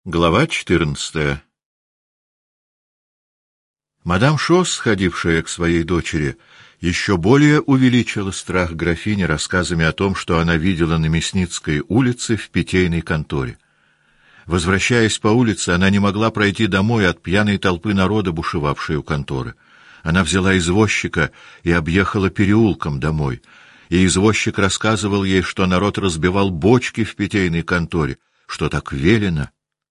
Глава 14. Мадам Шос, ходившая к своей дочери, еще более увеличила страх графини рассказами о том, что она видела на Мясницкой улице в питейной конторе. Возвращаясь по улице, она не могла пройти домой от пьяной толпы народа, бушевавшей у конторы. Она взяла извозчика и объехала переулком домой, и извозчик рассказывал ей, что народ разбивал бочки в питейной конторе, что так велено.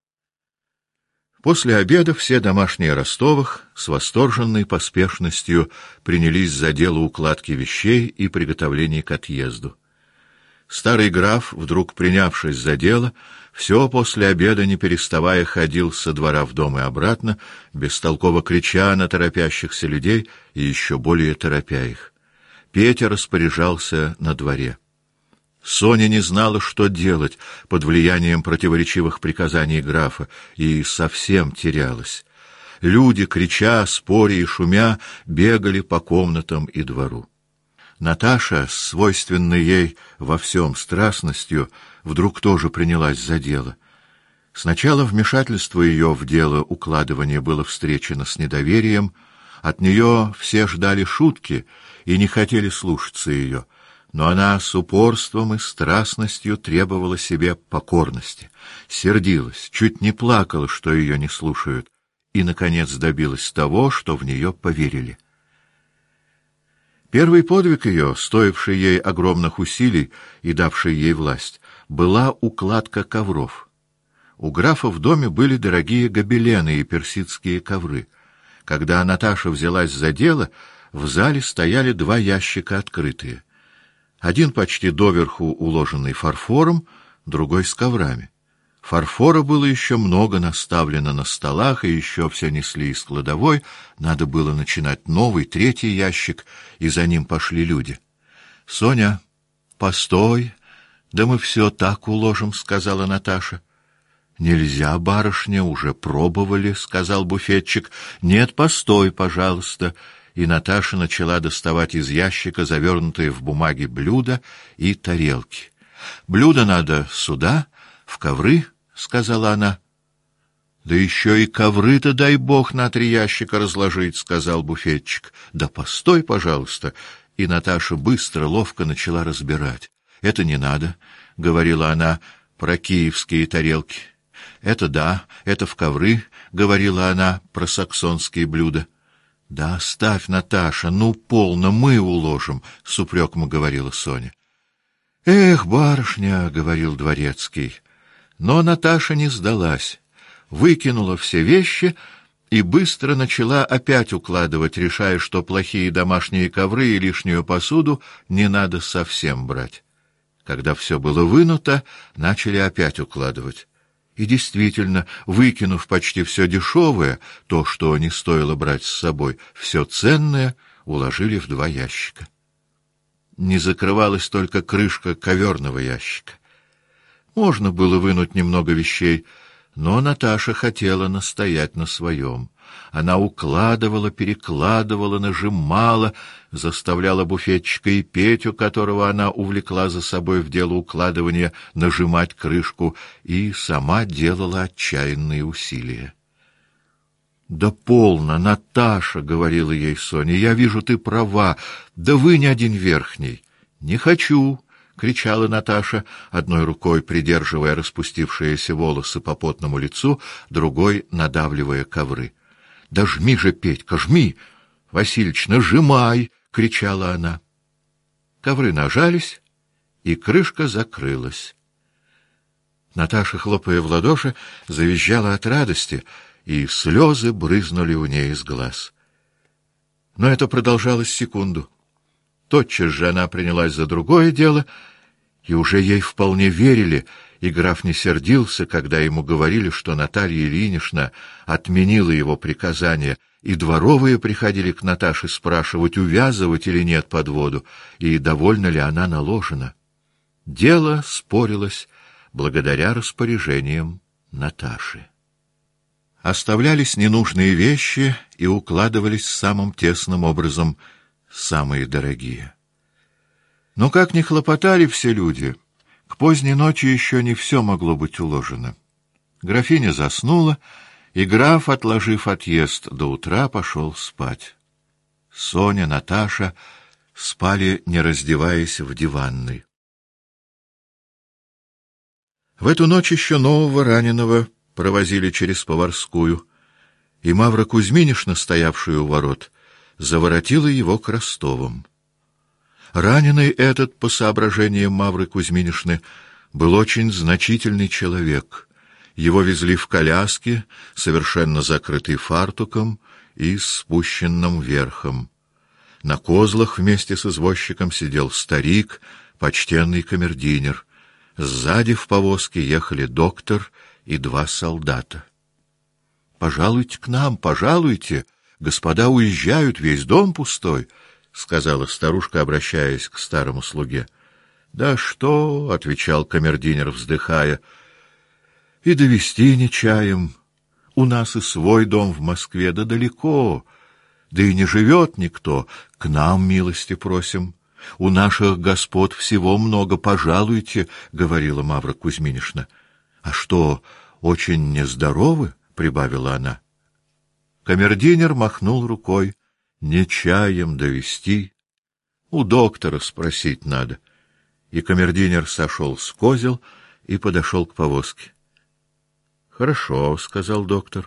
После обеда все домашние Ростовых с восторженной поспешностью принялись за дело укладки вещей и приготовлений к отъезду. Старый граф, вдруг принявшись за дело, все после обеда, не переставая, ходил со двора в дом и обратно, бестолково крича на торопящихся людей и еще более торопя их. Петя распоряжался на дворе. Соня не знала, что делать под влиянием противоречивых приказаний графа, и совсем терялась. Люди, крича, споря и шумя, бегали по комнатам и двору. Наташа, с свойственной ей во всем страстностью, вдруг тоже принялась за дело. Сначала вмешательство ее в дело укладывания было встречено с недоверием, от нее все ждали шутки и не хотели слушаться ее. Но она с упорством и страстностью требовала себе покорности, сердилась, чуть не плакала, что ее не слушают, и, наконец, добилась того, что в нее поверили. Первый подвиг ее, стоивший ей огромных усилий и давший ей власть, была укладка ковров. У графа в доме были дорогие гобелены и персидские ковры. Когда Наташа взялась за дело, в зале стояли два ящика открытые. Один почти доверху уложенный фарфором, другой с коврами. Фарфора было еще много наставлено на столах, и еще все несли из кладовой. Надо было начинать новый, третий ящик, и за ним пошли люди. — Соня, постой, да мы все так уложим, — сказала Наташа. — Нельзя, барышня, уже пробовали, — сказал буфетчик. — Нет, постой, пожалуйста. И Наташа начала доставать из ящика завернутые в бумаги блюда и тарелки. — Блюда надо сюда, в ковры, — сказала она. — Да еще и ковры-то, дай бог, на 3 ящика разложить, — сказал буфетчик. — Да постой, пожалуйста. И Наташа быстро, ловко начала разбирать. — Это не надо, — говорила она про киевские тарелки. — Это да, это в ковры, — говорила она про саксонские блюда. — Да оставь, Наташа, ну, полно, мы уложим, — с упреком говорила Соня. — Эх, барышня, — говорил дворецкий. Но Наташа не сдалась, выкинула все вещи и быстро начала опять укладывать, решая, что плохие домашние ковры и лишнюю посуду не надо совсем брать. Когда все было вынуто, начали опять укладывать. И действительно, выкинув почти все дешевое, то, что не стоило брать с собой, все ценное уложили в 2 ящика. Не закрывалась только крышка коверного ящика. Можно было вынуть немного вещей, но Наташа хотела настоять на своем. Она укладывала, перекладывала, нажимала, заставляла буфетчика и Петю, которого она увлекла за собой в дело укладывания, нажимать крышку, и сама делала отчаянные усилия. — Да полно, Наташа, — говорила ей Соня, — я вижу, ты права, да вынь один верхний. — Не хочу, — кричала Наташа, одной рукой придерживая распустившиеся волосы по потному лицу, другой надавливая ковры. — Да жми же, Петька, жми! Василич, нажимай! — кричала она. Ковры нажались, и крышка закрылась. Наташа, хлопая в ладоши, завизжала от радости, и слезы брызнули у ней из глаз. Но это продолжалось секунду. Тотчас же она принялась за другое дело, и уже ей вполне верили, и граф не сердился, когда ему говорили, что Наталья Ильинична отменила его приказание, и дворовые приходили к Наташе спрашивать, увязывать или нет подводу, и довольна ли она наложена. Дело спорилось благодаря распоряжениям Наташи. Оставлялись ненужные вещи и укладывались самым тесным образом самые дорогие. Но как ни хлопотали все люди, к поздней ночи еще не все могло быть уложено. Графиня заснула, и граф, отложив отъезд до утра, пошел спать. Соня, Наташа спали, не раздеваясь, в диванной. В эту ночь еще нового раненого провозили через Поварскую, и Мавра Кузьминишна, стоявшая у ворот, заворотила его к Ростовым. Раненый этот, по соображениям Мавры Кузьминишны, был очень значительный человек. Его везли в коляске, совершенно закрытый фартуком и с спущенным верхом. На козлах вместе с извозчиком сидел старик, почтенный камердинер. Сзади в повозке ехали доктор и два солдата. — Пожалуйте к нам, пожалуйте! Господа уезжают, весь дом пустой, — сказала старушка, обращаясь к старому слуге. — Да что, — отвечал камердинер, вздыхая, — и довести не чаем. У нас и свой дом в Москве, да далеко, да и не живет никто. К нам милости просим. У наших господ всего много, пожалуйте, — говорила Мавра Кузьминишна. — А что, очень нездоровы? — прибавила она. Камердинер махнул рукой. — Не чаем довести. У доктора спросить надо. И камердинер сошел с козел и подошел к повозке. — Хорошо, — сказал доктор.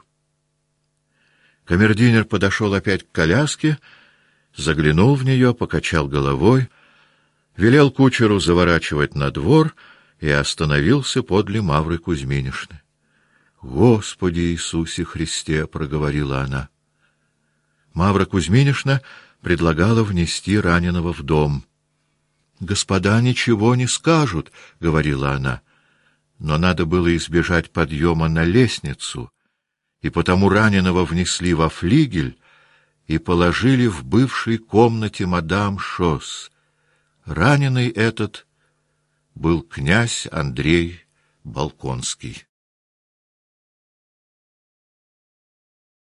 Камердинер подошел опять к коляске, заглянул в нее, покачал головой, велел кучеру заворачивать на двор и остановился подле Мавры Кузьминишны. — Господи Иисусе Христе! — проговорила она. Мавра Кузьминишна предлагала внести раненого в дом. — Господа ничего не скажут, — говорила она. Но надо было избежать подъема на лестницу, и потому раненого внесли во флигель и положили в бывшей комнате мадам Шос. Раненый этот был князь Андрей Болконский.